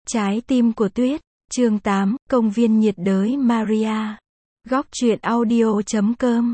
Trái tim của tuyết, chương 8, công viên nhiệt đới Maria. Góc truyện audio.com.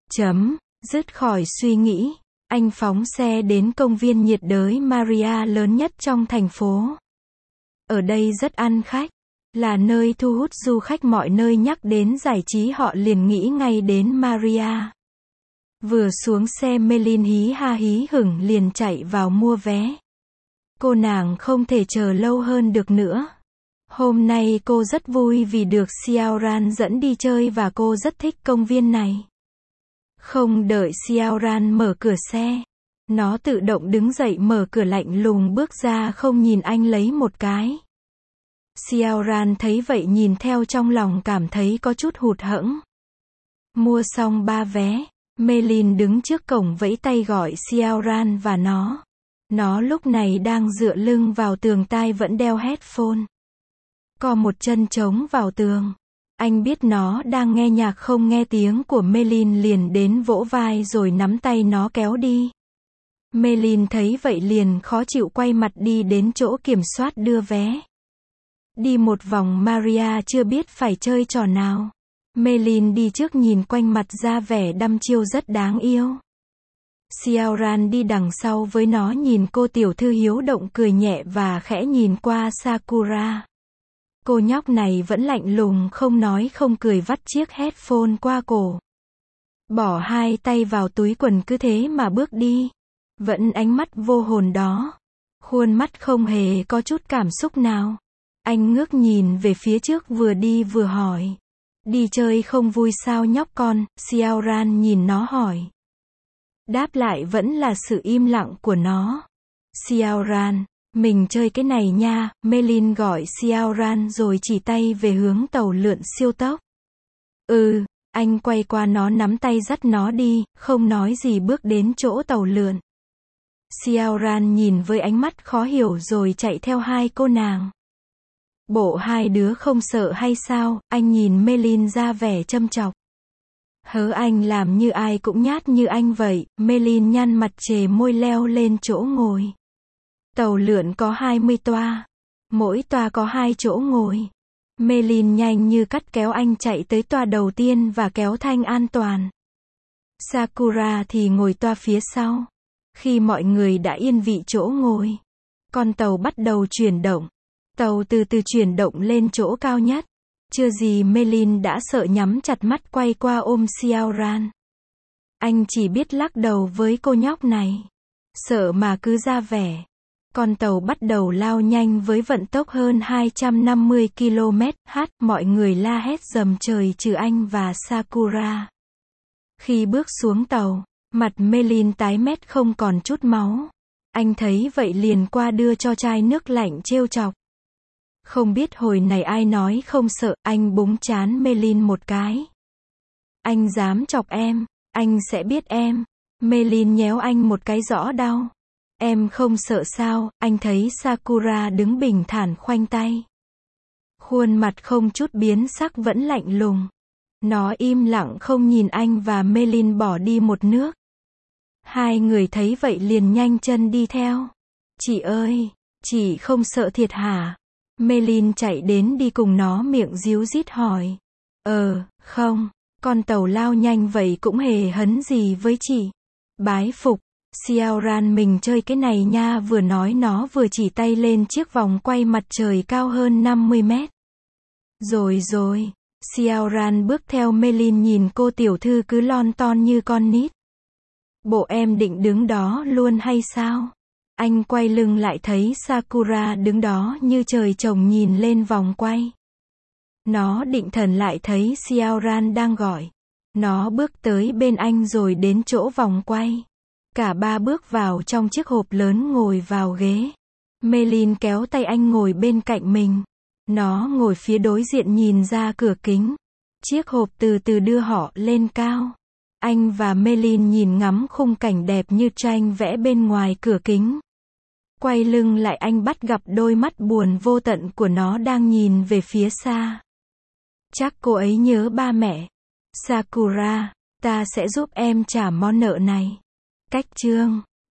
Dứt khỏi suy nghĩ, anh phóng xe đến công viên nhiệt đới Maria lớn nhất trong thành phố. Ở đây rất ăn khách, là nơi thu hút du khách, mọi nơi nhắc đến giải trí họ liền nghĩ ngay đến Maria. Vừa xuống xe Melin hí ha hí hửng liền chạy vào mua vé. Cô nàng không thể chờ lâu hơn được nữa. Hôm nay cô rất vui vì được Xiaoran dẫn đi chơi và cô rất thích công viên này. Không đợi Xiaoran mở cửa xe, nó tự động đứng dậy mở cửa, lạnh lùng bước ra không nhìn anh lấy một cái. Xiaoran thấy vậy nhìn theo, trong lòng cảm thấy có chút hụt hẫng. Mua xong 3 vé, Melin đứng trước cổng vẫy tay gọi Xiaoran và nó. Nó lúc này đang dựa lưng vào tường, tai vẫn đeo headphone. Co một chân chống vào tường. Anh biết nó đang nghe nhạc, không nghe tiếng của Melin liền đến vỗ vai rồi nắm tay nó kéo đi. Melin thấy vậy liền khó chịu quay mặt đi đến chỗ kiểm soát đưa vé. Đi một vòng Maria chưa biết phải chơi trò nào. Melin đi trước nhìn quanh, mặt ra vẻ đăm chiêu rất đáng yêu. Xiaoran đi đằng sau với nó, nhìn cô tiểu thư hiếu động cười nhẹ và khẽ nhìn qua Sakura. Cô nhóc này vẫn lạnh lùng không nói không cười, vắt chiếc headphone qua cổ. Bỏ 2 tay vào túi quần cứ thế mà bước đi. Vẫn ánh mắt vô hồn đó. Khuôn mắt không hề có chút cảm xúc nào. Anh ngước nhìn về phía trước vừa đi vừa hỏi. Đi chơi không vui sao nhóc con? Xiaoran nhìn nó hỏi. Đáp lại vẫn là sự im lặng của nó. Xiaoran, mình chơi cái này nha. Melin gọi Xiaoran rồi chỉ tay về hướng tàu lượn siêu tốc. Anh quay qua nó nắm tay dắt nó đi, không nói gì bước đến chỗ tàu lượn. Xiaoran nhìn với ánh mắt khó hiểu rồi chạy theo hai cô nàng. Bộ hai đứa không sợ hay sao? Anh nhìn Melin ra vẻ châm chọc. Hớ, anh làm như ai cũng nhát như anh vậy. Melin nhăn mặt chề môi leo lên chỗ ngồi. Tàu lượn có 20 toa. Mỗi toa có 2 chỗ ngồi. Melin nhanh như cắt kéo anh chạy tới toa đầu tiên và kéo thanh an toàn. Sakura thì ngồi toa phía sau. Khi mọi người đã yên vị chỗ ngồi, con tàu bắt đầu chuyển động. Tàu từ từ chuyển động lên chỗ cao nhất. Chưa gì Melin đã sợ nhắm chặt mắt quay qua ôm Xiaoran. Anh chỉ biết lắc đầu với cô nhóc này. Sợ mà cứ ra vẻ. Con tàu bắt đầu lao nhanh với vận tốc hơn 250 km/h. Mọi người la hét rầm trời trừ anh và Sakura. Khi bước xuống tàu, mặt Melin tái mét không còn chút máu. Anh thấy vậy liền qua đưa cho chai nước lạnh trêu chọc. Không biết hồi này ai nói không sợ, anh búng trán Melin một cái. Anh dám chọc em, anh sẽ biết em. Melin nhéo anh một cái rõ đau. Em không sợ sao? Anh thấy Sakura đứng bình thản khoanh tay. Khuôn mặt không chút biến sắc, vẫn lạnh lùng. Nó im lặng không nhìn anh và Melin bỏ đi một nước. Hai người thấy vậy liền nhanh chân đi theo. Chị ơi, chị không sợ thiệt hả? Melin chạy đến đi cùng nó, miệng díu dít hỏi. Không, con tàu lao nhanh vậy cũng hề hấn gì với chị. Bái phục. Xiaoran, mình chơi cái này nha. Vừa nói nó vừa chỉ tay lên chiếc vòng quay mặt trời cao hơn 50 mét. Rồi. Xiaoran bước theo Melin, nhìn cô tiểu thư cứ lon ton như con nít. Bộ em định đứng đó luôn hay sao? Anh quay lưng lại thấy Sakura đứng đó như trời trồng nhìn lên vòng quay. Nó định thần lại thấy Xiaoran đang gọi. Nó bước tới bên anh rồi đến chỗ vòng quay. Cả ba bước vào trong chiếc hộp lớn, ngồi vào ghế. Melin kéo tay anh ngồi bên cạnh mình. Nó ngồi phía đối diện nhìn ra cửa kính. Chiếc hộp từ từ đưa họ lên cao. Anh và Melin nhìn ngắm khung cảnh đẹp như tranh vẽ bên ngoài cửa kính. Quay lưng lại anh bắt gặp đôi mắt buồn vô tận của nó đang nhìn về phía xa. Chắc cô ấy nhớ ba mẹ. Sakura, ta sẽ giúp em trả món nợ này. Cách chương